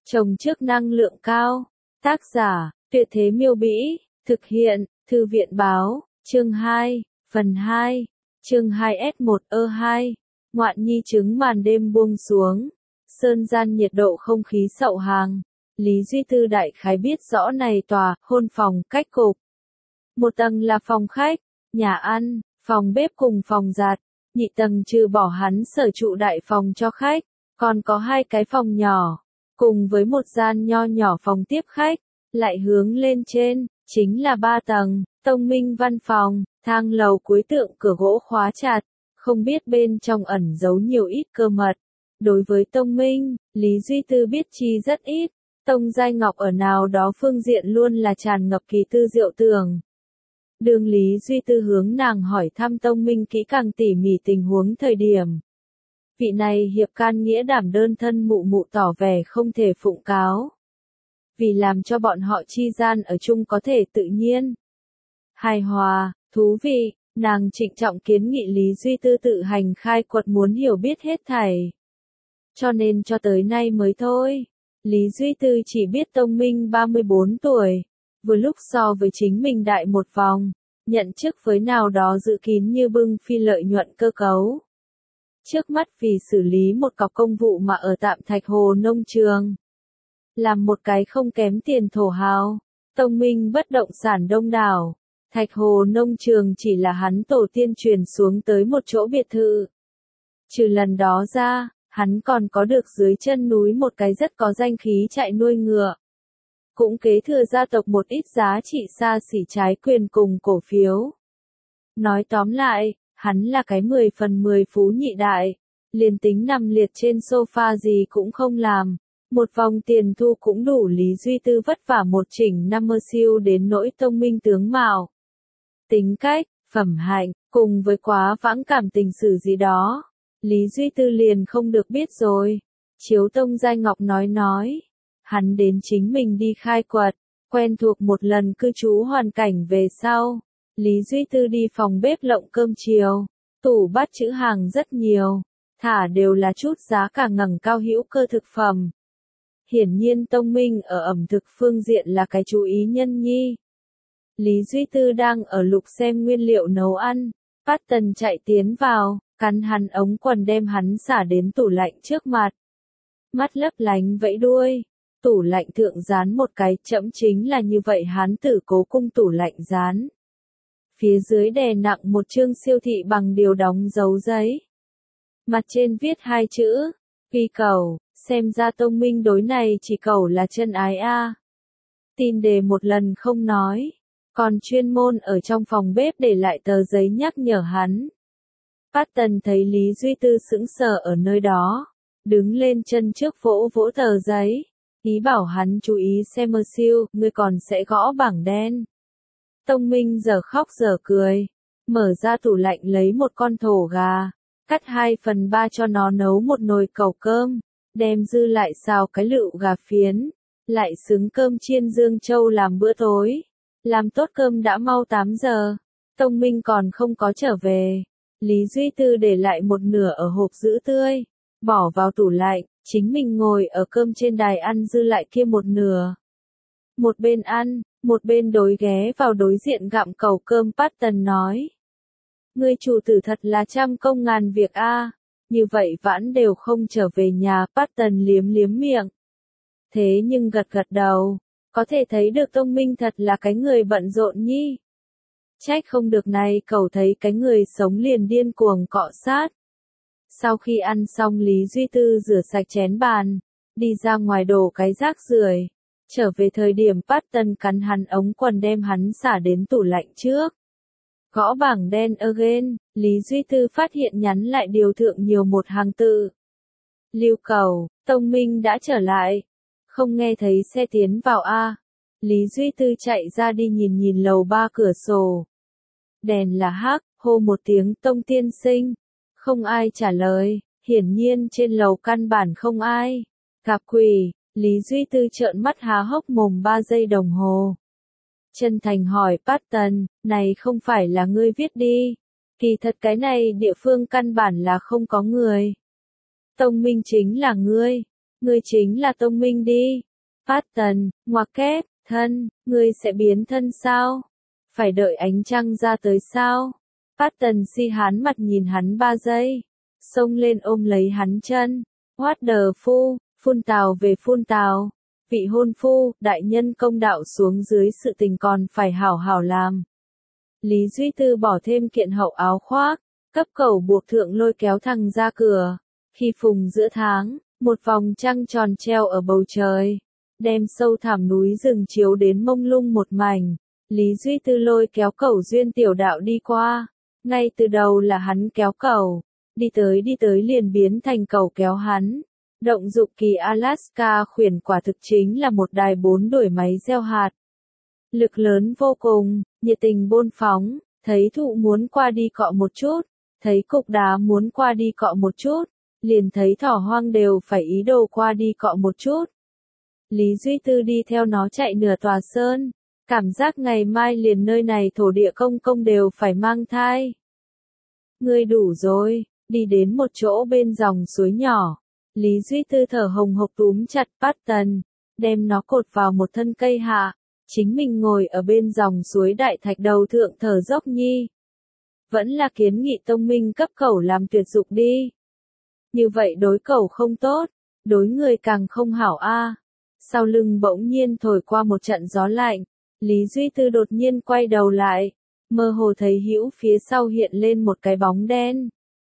Trồng trước năng lượng cao. Tác giả, Tuyệt Thế Miêu Bĩ. Thực hiện, Thư viện Báo. Chương 2, phần 2. Chương 2S1E2. Ngoạn nhi trứng màn đêm buông xuống. Sơn gian nhiệt độ không khí sậu hàng. Lý Duy Tư đại khái biết rõ này tòa, hôn phòng, cách cục. Một tầng là phòng khách, nhà ăn, phòng bếp cùng phòng giặt. Nhị tầng trừ bỏ hắn sở trụ đại phòng cho khách, còn có 2 cái phòng nhỏ, cùng với một gian nho nhỏ phòng tiếp khách, lại hướng lên trên, chính là 3 tầng, Tông Minh văn phòng, thang lầu cuối tượng cửa gỗ khóa chặt, không biết bên trong ẩn giấu nhiều ít cơ mật. Đối với Tông Minh, Lý Duy Tư biết chi rất ít, Tông Giai Ngọc ở nào đó phương diện luôn là tràn ngập kỳ tư diệu tưởng. Đường Lý Duy Tư hướng nàng hỏi thăm Tông Minh kỹ càng tỉ mỉ tình huống thời điểm. Vị này hiệp can nghĩa đảm đơn thân mụ mụ tỏ vẻ không thể phụng cáo. Vì làm cho bọn họ chi gian ở chung có thể tự nhiên, hài hòa, thú vị, nàng trịnh trọng kiến nghị Lý Duy Tư tự hành khai quật muốn hiểu biết hết thảy. Cho nên cho tới nay mới thôi. Lý Duy Tư chỉ biết Tông Minh 34 tuổi. Vừa lúc so với chính mình đại một vòng, nhận chức với nào đó dự kín như bưng phi lợi nhuận cơ cấu. Trước mắt vì xử lý một cọc công vụ mà ở tạm Thạch Hồ nông trường. Làm một cái không kém tiền thổ hào, Tông Minh bất động sản đông đảo. Thạch Hồ nông trường chỉ là hắn tổ tiên truyền xuống tới một chỗ biệt thự. Trừ lần đó ra, hắn còn có được dưới chân núi một cái rất có danh khí trại nuôi ngựa. Cũng kế thừa gia tộc một ít giá trị xa xỉ trái quyền cùng cổ phiếu. Nói tóm lại, hắn là cái 10 phần 10 phú nhị đại, liền tính nằm liệt trên sofa gì cũng không làm, một vòng tiền thu cũng đủ Lý Duy Tư vất vả một chỉnh năm mơ siêu đến nỗi Tông Minh tướng mạo. Tính cách, phẩm hạnh, cùng với quá vãng cảm tình sử gì đó, Lý Duy Tư liền không được biết rồi. Chiếu Tông Giai Ngọc nói. Hắn đến chính mình đi khai quật, quen thuộc một lần cư trú hoàn cảnh về sau. Lý Duy Tư đi phòng bếp lộng cơm chiều, tủ bát chữ hàng rất nhiều, thả đều là chút giá cả ngẩng cao hữu cơ thực phẩm. Hiển nhiên Tông Minh ở ẩm thực phương diện là cái chú ý nhân nhi. Lý Duy Tư đang ở lục xem nguyên liệu nấu ăn, Phát Tần chạy tiến vào, cắn hắn ống quần đem hắn xả đến tủ lạnh trước mặt. Mắt lấp lánh vẫy đuôi. Tủ lạnh thượng dán một cái chẫm chính là như vậy Hán Tử Cố Cung tủ lạnh dán. Phía dưới đè nặng một chương siêu thị bằng điều đóng dấu giấy. Mặt trên viết 2 chữ, Quy Cầu, xem ra Tông Minh đối này chỉ cầu là chân ái a. Tin đề một lần không nói, còn chuyên môn ở trong phòng bếp để lại tờ giấy nhắc nhở hắn. Phát Tần thấy Lý Duy Tư sững sờ ở nơi đó, đứng lên chân trước vỗ vỗ tờ giấy. Ý bảo hắn chú ý xem mơ siêu, ngươi còn sẽ gõ bảng đen. Tông Minh giờ khóc giờ cười, mở ra tủ lạnh lấy một con thổ gà, cắt 2/3 cho nó nấu một nồi cẩu cơm, đem dư lại xào cái lựu gà phiến, lại xứng cơm chiên dương châu làm bữa tối. Làm tốt cơm đã mau 8 giờ, Tông Minh còn không có trở về. Lý Duy Tư để lại một nửa ở hộp giữ tươi, bỏ vào tủ lạnh. Chính mình ngồi ở cơm trên đài ăn dư lại kia một nửa. Một bên ăn, một bên đối ghé vào đối diện gặm cẩu cơm Phát Tần nói. Ngươi chủ tử thật là trăm công ngàn việc a. Như vậy vãn đều không trở về nhà. Phát Tần liếm liếm miệng. Thế nhưng gật gật đầu, có thể thấy được Tông Minh thật là cái người bận rộn nhi. Trách không được này cẩu thấy cái người sống liền điên cuồng cọ sát. Sau khi ăn xong Lý Duy Tư rửa sạch chén bàn, đi ra ngoài đổ cái rác rưởi. Trở về thời điểm Phát Tần cắn hắn ống quần đem hắn xả đến tủ lạnh trước. Gõ bảng đen again, Lý Duy Tư phát hiện nhắn lại điều thượng nhiều một hàng tự. Lưu Cầu, Tông Minh đã trở lại. Không nghe thấy xe tiến vào a. Lý Duy Tư chạy ra đi nhìn lầu 3 cửa sổ. Đèn là hắc, hô một tiếng Tông tiên sinh. Không ai trả lời, hiển nhiên trên lầu căn bản không ai. Gặp quỷ, Lý Duy Tư trợn mắt há hốc mồm 3 giây đồng hồ. Chân thành hỏi Phát Tần, này không phải là ngươi viết đi. Kỳ thật cái này địa phương căn bản là không có người. Tông Minh chính là ngươi. Ngươi chính là Tông Minh đi. Patton, ngoặc kép, thân, ngươi sẽ biến thân sao? Phải đợi ánh trăng ra tới sao? Patton si hán mặt nhìn hắn 3 giây. Xông lên ôm lấy hắn chân. What the phu, phun tào về phun tào. Vị hôn phu, đại nhân công đạo xuống dưới sự tình còn phải hảo hảo làm. Lý Duy Tư bỏ thêm kiện hậu áo khoác, cấp cẩu buộc thượng lôi kéo thằng ra cửa. Khi phùng giữa tháng, một vòng trăng tròn treo ở bầu trời, đem sâu thẳm núi rừng chiếu đến mông lung một mảnh. Lý Duy Tư lôi kéo cẩu duyên tiểu đạo đi qua, ngay từ đầu là hắn kéo cẩu, đi tới liền biến thành cẩu kéo hắn. Động dục kỳ Alaska khuyển quả thực chính là một đài 4 đuổi máy gieo hạt. Lực lớn vô cùng, nhiệt tình bôn phóng, thấy thụ muốn qua đi cọ một chút, thấy cục đá muốn qua đi cọ một chút, liền thấy thỏ hoang đều phải ý đồ qua đi cọ một chút. Lý Duy Tư đi theo nó chạy nửa tòa sơn, cảm giác ngày mai liền nơi này thổ địa công công đều phải mang thai. Ngươi đủ rồi, đi đến một chỗ bên dòng suối nhỏ. Lý Duy Tư thở hồng hộc túm chặt Patton, đem nó cột vào một thân cây hạ, chính mình ngồi ở bên dòng suối đại thạch đầu thượng thở dốc nhi. Vẫn là kiến nghị Tông Minh cấp cẩu làm tuyệt dục đi. Như vậy đối cẩu không tốt, đối người càng không hảo a. Sau lưng bỗng nhiên thổi qua một trận gió lạnh, Lý Duy Tư đột nhiên quay đầu lại, mơ hồ thấy hữu phía sau hiện lên một cái bóng đen.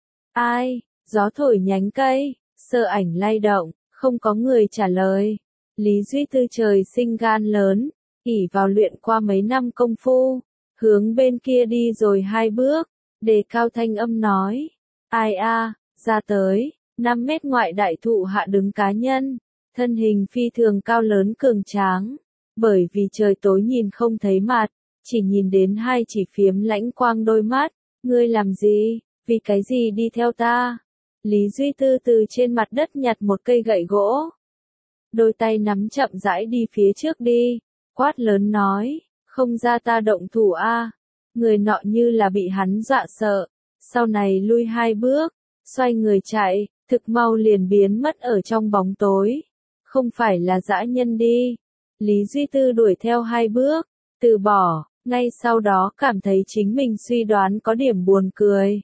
Ai? Gió thổi nhánh cây. Sơ ảnh lay động, không có người trả lời. Lý Duy Tư trời sinh gan lớn, ỷ vào luyện qua mấy năm công phu, hướng bên kia đi rồi 2 bước, đề cao thanh âm nói. Ai a, ra tới, 5 mét ngoại đại thụ hạ đứng cá nhân, thân hình phi thường cao lớn cường tráng, bởi vì trời tối nhìn không thấy mặt, chỉ nhìn đến 2 chỉ phiếm lãnh quang đôi mắt. Ngươi làm gì, vì cái gì đi theo ta? Lý Duy Tư từ trên mặt đất nhặt một cây gậy gỗ. Đôi tay nắm chậm rãi đi phía trước đi, quát lớn nói, không ra ta động thủ a. Người nọ như là bị hắn dọa sợ, sau này lui 2 bước, xoay người chạy, thực mau liền biến mất ở trong bóng tối. Không phải là dã nhân đi. Lý Duy Tư đuổi theo 2 bước, từ bỏ, ngay sau đó cảm thấy chính mình suy đoán có điểm buồn cười.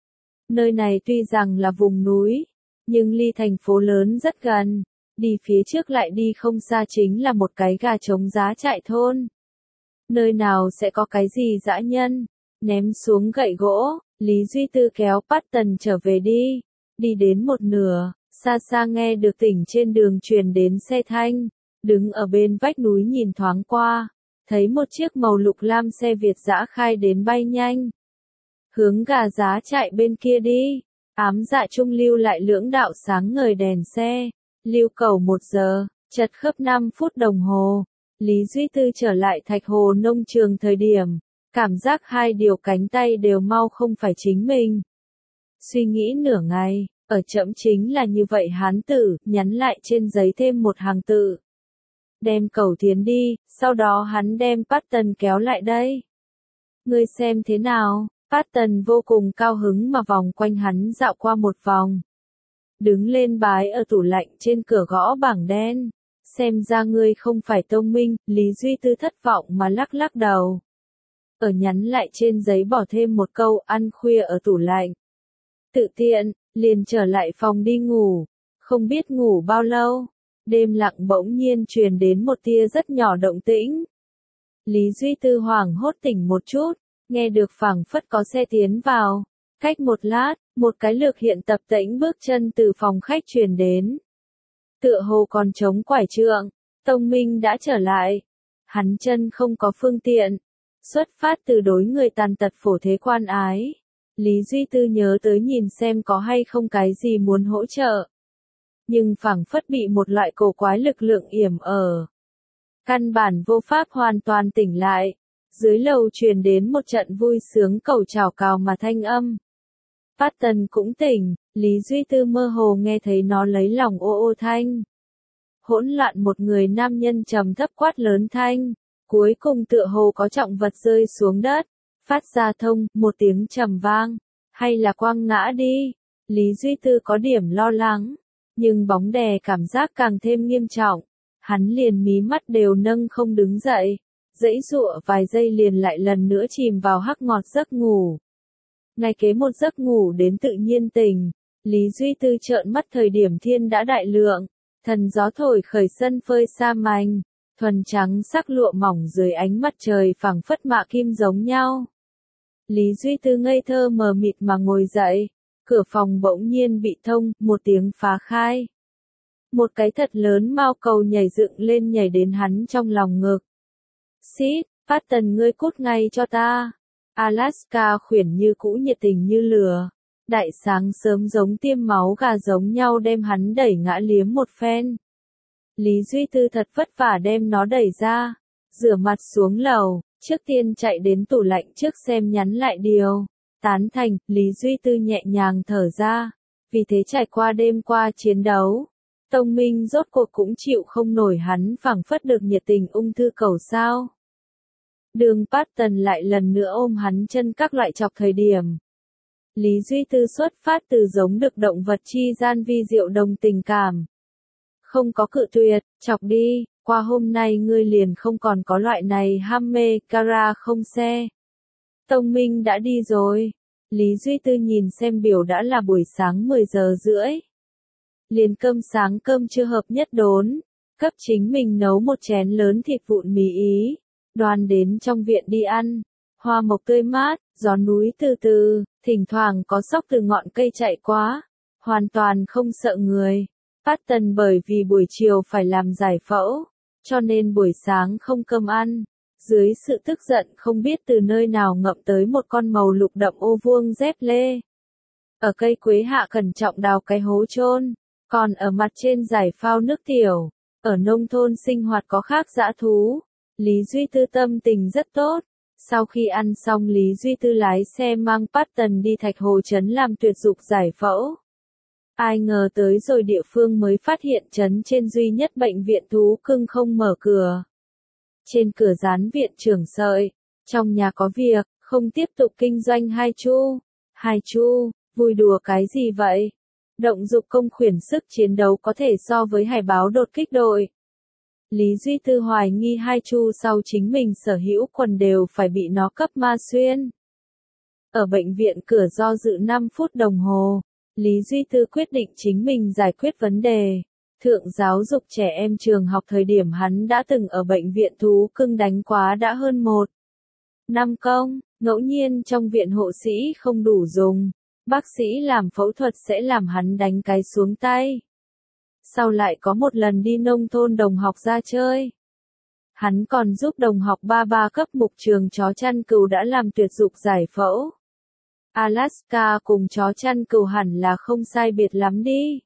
Nơi này tuy rằng là vùng núi, nhưng ly thành phố lớn rất gần, đi phía trước lại đi không xa chính là một cái gà trống giá trại thôn. Nơi nào sẽ có cái gì dã nhân? Ném xuống gậy gỗ, Lý Duy Tư kéo Patton trở về đi. Đi đến một nửa, xa xa nghe được tỉnh trên đường truyền đến xe thanh, đứng ở bên vách núi nhìn thoáng qua, thấy một chiếc màu lục lam xe Việt dã khai đến bay nhanh. Hướng gà giá chạy bên kia đi, ám dạ trung lưu lại lưỡng đạo sáng ngời đèn xe, lưu cầu 1 giờ, chật khớp 5 phút đồng hồ. Lý Duy Tư trở lại Thạch Hồ nông trường thời điểm, cảm giác 2 điều cánh tay đều mau không phải chính mình. Suy nghĩ nửa ngày, ở chậm chính là như vậy hán tử, nhắn lại trên giấy thêm một hàng tự. Đem cẩu tiến đi, sau đó hắn đem Patton kéo lại đây. Ngươi xem thế nào? Patton vô cùng cao hứng mà vòng quanh hắn dạo qua một vòng. Đứng lên bái ở tủ lạnh trên cửa gõ bảng đen. Xem ra ngươi không phải Tông Minh, Lý Duy Tư thất vọng mà lắc lắc đầu. Ở nhắn lại trên giấy bỏ thêm một câu ăn khuya ở tủ lạnh. Tự tiện, liền trở lại phòng đi ngủ. Không biết ngủ bao lâu, đêm lặng bỗng nhiên truyền đến một tia rất nhỏ động tĩnh. Lý Duy Tư hoảng hốt tỉnh một chút. Nghe được phảng phất có xe tiến vào. Cách một lát, một cái lược hiện tập tễnh bước chân từ phòng khách truyền đến. Tựa hồ còn chống quải trượng, Tông Minh đã trở lại. Hắn chân không có phương tiện. Xuất phát từ đối người tàn tật phổ thế quan ái. Lý Duy Tư nhớ tới nhìn xem có hay không cái gì muốn hỗ trợ. Nhưng phảng phất bị một loại cổ quái lực lượng yểm ở. Căn bản vô pháp hoàn toàn tỉnh lại. Dưới lầu truyền đến một trận vui sướng cầu chào cào mà thanh âm. Patton cũng tỉnh, Lý Duy Tư mơ hồ nghe thấy nó lấy lòng ô ô thanh. Hỗn loạn một người nam nhân trầm thấp quát lớn thanh, cuối cùng tựa hồ có trọng vật rơi xuống đất, phát ra thông, một tiếng trầm vang, hay là quăng ngã đi. Lý Duy Tư có điểm lo lắng, Nhưng bóng đè cảm giác càng thêm nghiêm trọng. Hắn liền mí mắt đều nâng không đứng dậy. Giãy giụa vài giây liền lại lần nữa chìm vào hắc ngọt giấc ngủ. Ngay kế một giấc ngủ đến tự nhiên tỉnh. Lý Duy Tư trợn mắt thời điểm thiên đã đại lượng. Thần gió thổi khởi sân phơi sa manh. Thuần trắng sắc lụa mỏng dưới ánh mặt trời phảng phất mạ kim giống nhau. Lý Duy Tư ngây thơ mờ mịt mà ngồi dậy. Cửa phòng bỗng nhiên bị thông, một tiếng phá khai. Một cái thật lớn mao cầu nhảy dựng lên nhảy đến hắn trong lòng ngực. Xít, Patton ngươi cút ngay cho ta. Alaska khuyển như cũ nhiệt tình như lửa. Đại sáng sớm giống tiêm máu gà giống nhau đem hắn đẩy ngã liếm một phen. Lý Duy Tư thật vất vả đem nó đẩy ra. Rửa mặt xuống lầu, trước tiên chạy đến tủ lạnh trước xem nhắn lại điều. Tán thành, Lý Duy Tư nhẹ nhàng thở ra. Vì thế trải qua đêm qua chiến đấu. Tông Minh rốt cuộc cũng chịu không nổi hắn phảng phất được nhiệt tình ung thư cầu sao. Đường Patton lại lần nữa ôm hắn chân các loại chọc thời điểm. Lý Duy Tư xuất phát từ giống được động vật chi gian vi diệu đồng tình cảm. Không có cự tuyệt, chọc đi, qua hôm nay ngươi liền không còn có loại này ham mê, cara không xe. Tông Minh đã đi rồi. Lý Duy Tư nhìn xem biểu đã là buổi sáng 10 giờ rưỡi. Liền cơm sáng cơm trưa hợp nhất đốn, cấp chính mình nấu một chén lớn thịt vụn mì Ý, đoàn đến trong viện đi ăn. Hoa mộc tươi mát, gió núi từ từ, thỉnh thoảng có sóc từ ngọn cây chạy qua, hoàn toàn không sợ người. Patton bởi vì buổi chiều phải làm giải phẫu, cho nên buổi sáng không cơm ăn. Dưới sự tức giận không biết từ nơi nào ngậm tới một con màu lục đậm ô vuông dép lê. Ở cây quế hạ cẩn trọng đào cái hố chôn, còn ở mặt trên giải phao nước tiểu. Ở nông thôn sinh hoạt có khác dã thú. Lý Duy Tư tâm tình rất tốt. Sau khi ăn xong Lý Duy Tư lái xe mang Patton đi Thạch Hồ trấn làm tuyệt dục giải phẫu. Ai ngờ tới rồi địa phương mới phát hiện trấn trên duy nhất bệnh viện thú cưng không mở cửa. Trên cửa dán viện trưởng sợi, trong nhà có việc, không tiếp tục kinh doanh hai chu. Hai chu, vui đùa cái gì vậy? Động dục công khuyển sức chiến đấu có thể so với hải báo đột kích đội. Lý Duy Tư hoài nghi hai chu sau chính mình sở hữu quần đều phải bị nó cấp ma xuyên. Ở bệnh viện cửa do dự 5 phút đồng hồ, Lý Duy Tư quyết định chính mình giải quyết vấn đề. Thượng giáo dục trẻ em trường học thời điểm hắn đã từng ở bệnh viện thú cưng đánh quá đã hơn 1 năm công, ngẫu nhiên trong viện hộ sĩ không đủ dùng, bác sĩ làm phẫu thuật sẽ làm hắn đánh cái xuống tay. Sau lại có một lần đi nông thôn đồng học ra chơi. Hắn còn giúp đồng học ba cấp mục trường chó chăn cừu đã làm tuyệt dục giải phẫu. Alaska cùng chó chăn cừu hẳn là không sai biệt lắm đi.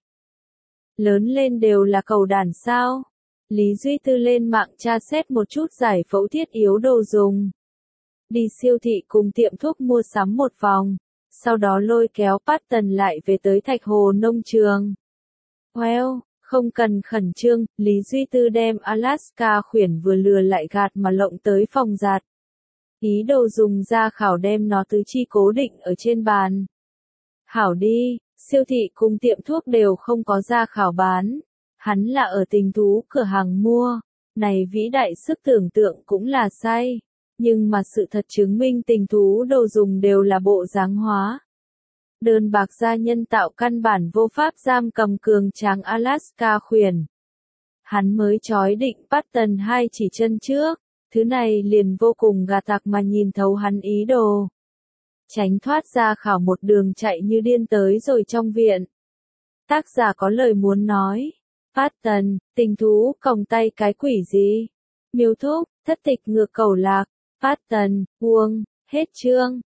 Lớn lên đều là cầu đàn sao. Lý Duy Tư lên mạng tra xét một chút giải phẫu thiết yếu đồ dùng. Đi siêu thị cùng tiệm thuốc mua sắm một vòng. Sau đó lôi kéo Patton lại về tới Thạch Hồ nông trường. Well, không cần khẩn trương, Lý Duy Tư đem Alaska khuyển vừa lừa lại gạt mà lộng tới phòng giặt. Ý đồ dùng ra khảo đem nó tứ chi cố định ở trên bàn. Hảo đi, siêu thị cùng tiệm thuốc đều không có ra khảo bán. Hắn là ở tình thú cửa hàng mua. Này vĩ đại sức tưởng tượng cũng là sai. Nhưng mà sự thật chứng minh tình thú đồ dùng đều là bộ dáng hóa. Đơn bạc da nhân tạo căn bản vô pháp giam cầm cường tráng Alaska khuyển. Hắn mới chói định Patton hai chỉ chân trước. Thứ này liền vô cùng gà tặc mà nhìn thấu hắn ý đồ. Tránh thoát ra khảo một đường chạy như điên tới rồi trong viện. Tác giả có lời muốn nói. Patton, tình thú còng tay cái quỷ gì? Miêu thúc, thất tịch ngược cầu lạc. Patton, Huông, hết chương.